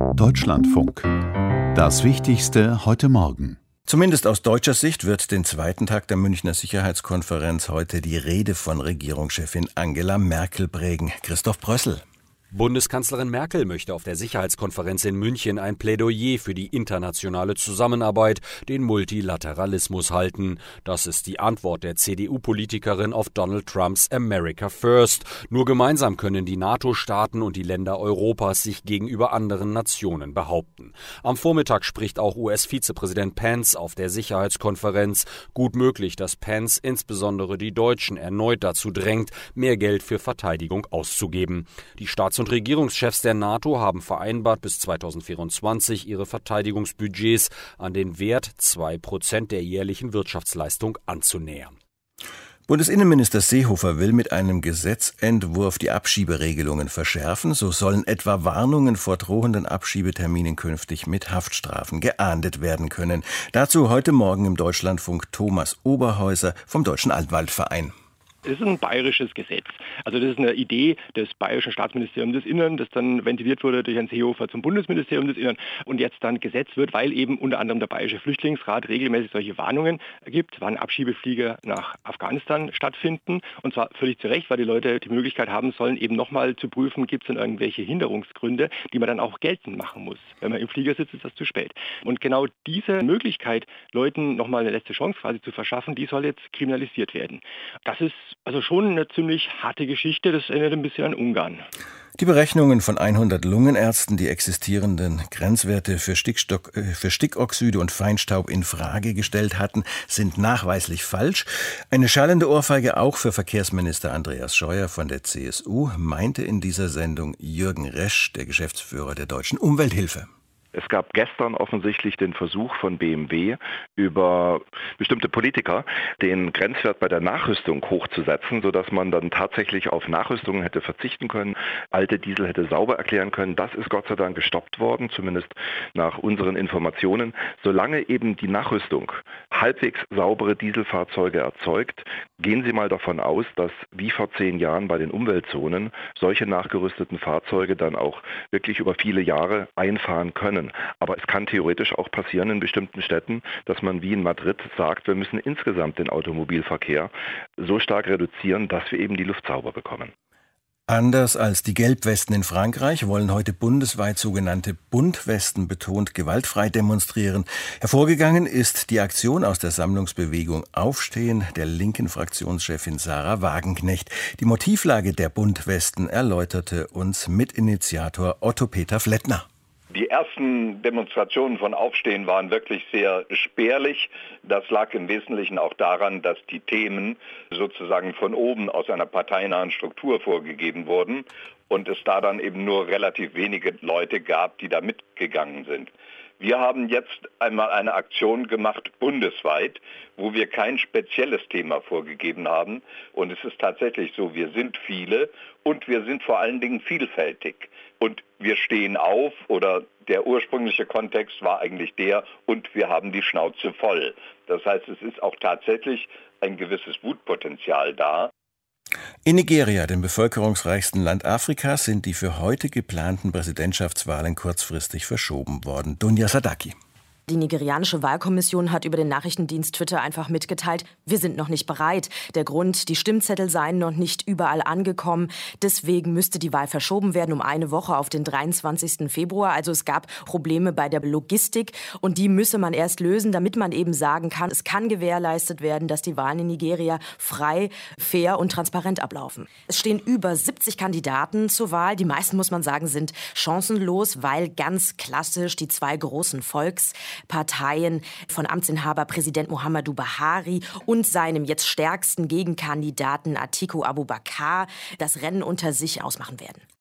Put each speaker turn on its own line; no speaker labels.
Deutschlandfunk. Das Wichtigste heute Morgen.
Zumindest aus deutscher Sicht wird den zweiten Tag der Münchner Sicherheitskonferenz heute die Rede von Regierungschefin Angela Merkel prägen. Christoph Brössel.
Bundeskanzlerin Merkel möchte auf der Sicherheitskonferenz in München ein Plädoyer für die internationale Zusammenarbeit, den Multilateralismus halten. Das ist die Antwort der CDU-Politikerin auf Donald Trumps America First. Nur gemeinsam können die NATO-Staaten und die Länder Europas sich gegenüber anderen Nationen behaupten. Am Vormittag spricht auch US-Vizepräsident Pence auf der Sicherheitskonferenz. Gut möglich, dass Pence insbesondere die Deutschen erneut dazu drängt, mehr Geld für Verteidigung auszugeben. Die Staats- und Regierungschefs der NATO haben vereinbart, bis 2024 ihre Verteidigungsbudgets an den Wert 2% der jährlichen Wirtschaftsleistung anzunähern.
Bundesinnenminister Seehofer will mit einem Gesetzentwurf die Abschieberegelungen verschärfen. So sollen etwa Warnungen vor drohenden Abschiebeterminen künftig mit Haftstrafen geahndet werden können. Dazu heute Morgen im Deutschlandfunk Thomas Oberhäuser vom Deutschen Altwaldverein.
Das ist ein bayerisches Gesetz. Also das ist eine Idee des bayerischen Staatsministeriums des Innern, das dann ventiliert wurde durch Herrn Seehofer zum Bundesministerium des Innern und jetzt dann Gesetz wird, weil eben unter anderem der Bayerische Flüchtlingsrat regelmäßig solche Warnungen gibt, wann Abschiebeflüge nach Afghanistan stattfinden. Und zwar völlig zu Recht, weil die Leute die Möglichkeit haben sollen, eben nochmal zu prüfen, gibt es denn irgendwelche Hinderungsgründe, die man dann auch geltend machen muss. Wenn man im Flieger sitzt, ist das zu spät. Und genau diese Möglichkeit, Leuten nochmal eine letzte Chance quasi zu verschaffen, die soll jetzt kriminalisiert werden. Das ist also schon eine ziemlich harte Geschichte, das erinnert ein bisschen an Ungarn.
Die Berechnungen von 100 Lungenärzten, die existierenden Grenzwerte für Stickoxide und Feinstaub in Frage gestellt hatten, sind nachweislich falsch. Eine schallende Ohrfeige auch für Verkehrsminister Andreas Scheuer von der CSU, meinte in dieser Sendung Jürgen Resch, der Geschäftsführer der Deutschen Umwelthilfe.
Es gab gestern offensichtlich den Versuch von BMW über bestimmte Politiker, den Grenzwert bei der Nachrüstung hochzusetzen, sodass man dann tatsächlich auf Nachrüstungen hätte verzichten können, alte Diesel hätte sauber erklären können. Das ist Gott sei Dank gestoppt worden, zumindest nach unseren Informationen. Solange eben die Nachrüstung halbwegs saubere Dieselfahrzeuge erzeugt, gehen Sie mal davon aus, dass wie vor 10 Jahren bei den Umweltzonen solche nachgerüsteten Fahrzeuge dann auch wirklich über viele Jahre einfahren können. Aber es kann theoretisch auch passieren in bestimmten Städten, dass man wie in Madrid sagt, wir müssen insgesamt den Automobilverkehr so stark reduzieren, dass wir eben die Luft sauber bekommen.
Anders als die Gelbwesten in Frankreich wollen heute bundesweit sogenannte Buntwesten betont gewaltfrei demonstrieren. Hervorgegangen ist die Aktion aus der Sammlungsbewegung Aufstehen der linken Fraktionschefin Sarah Wagenknecht. Die Motivlage der Buntwesten erläuterte uns Mitinitiator Otto-Peter Flettner.
Die ersten Demonstrationen von Aufstehen waren wirklich sehr spärlich. Das lag im Wesentlichen auch daran, dass die Themen sozusagen von oben aus einer parteinahen Struktur vorgegeben wurden und es da dann eben nur relativ wenige Leute gab, die da mitgegangen sind. Wir haben jetzt einmal eine Aktion gemacht bundesweit, wo wir kein spezielles Thema vorgegeben haben. Und es ist tatsächlich so, wir sind viele und wir sind vor allen Dingen vielfältig. Und wir stehen auf, oder der ursprüngliche Kontext war eigentlich der, und wir haben die Schnauze voll. Das heißt, es ist auch tatsächlich ein gewisses Wutpotenzial da.
In Nigeria, dem bevölkerungsreichsten Land Afrikas, sind die für heute geplanten Präsidentschaftswahlen kurzfristig verschoben worden. Dunja Sadaki.
Die nigerianische Wahlkommission hat über den Nachrichtendienst Twitter einfach mitgeteilt, wir sind noch nicht bereit. Der Grund, die Stimmzettel seien noch nicht überall angekommen. Deswegen müsste die Wahl verschoben werden um eine Woche auf den 23. Februar. Also es gab Probleme bei der Logistik und die müsse man erst lösen, damit man eben sagen kann, es kann gewährleistet werden, dass die Wahlen in Nigeria frei, fair und transparent ablaufen. Es stehen über 70 Kandidaten zur Wahl. Die meisten, muss man sagen, sind chancenlos, weil ganz klassisch die zwei großen Volksparteien von Amtsinhaber Präsident Muhammadu Buhari und seinem jetzt stärksten Gegenkandidaten Atiku Abubakar das Rennen unter sich ausmachen werden.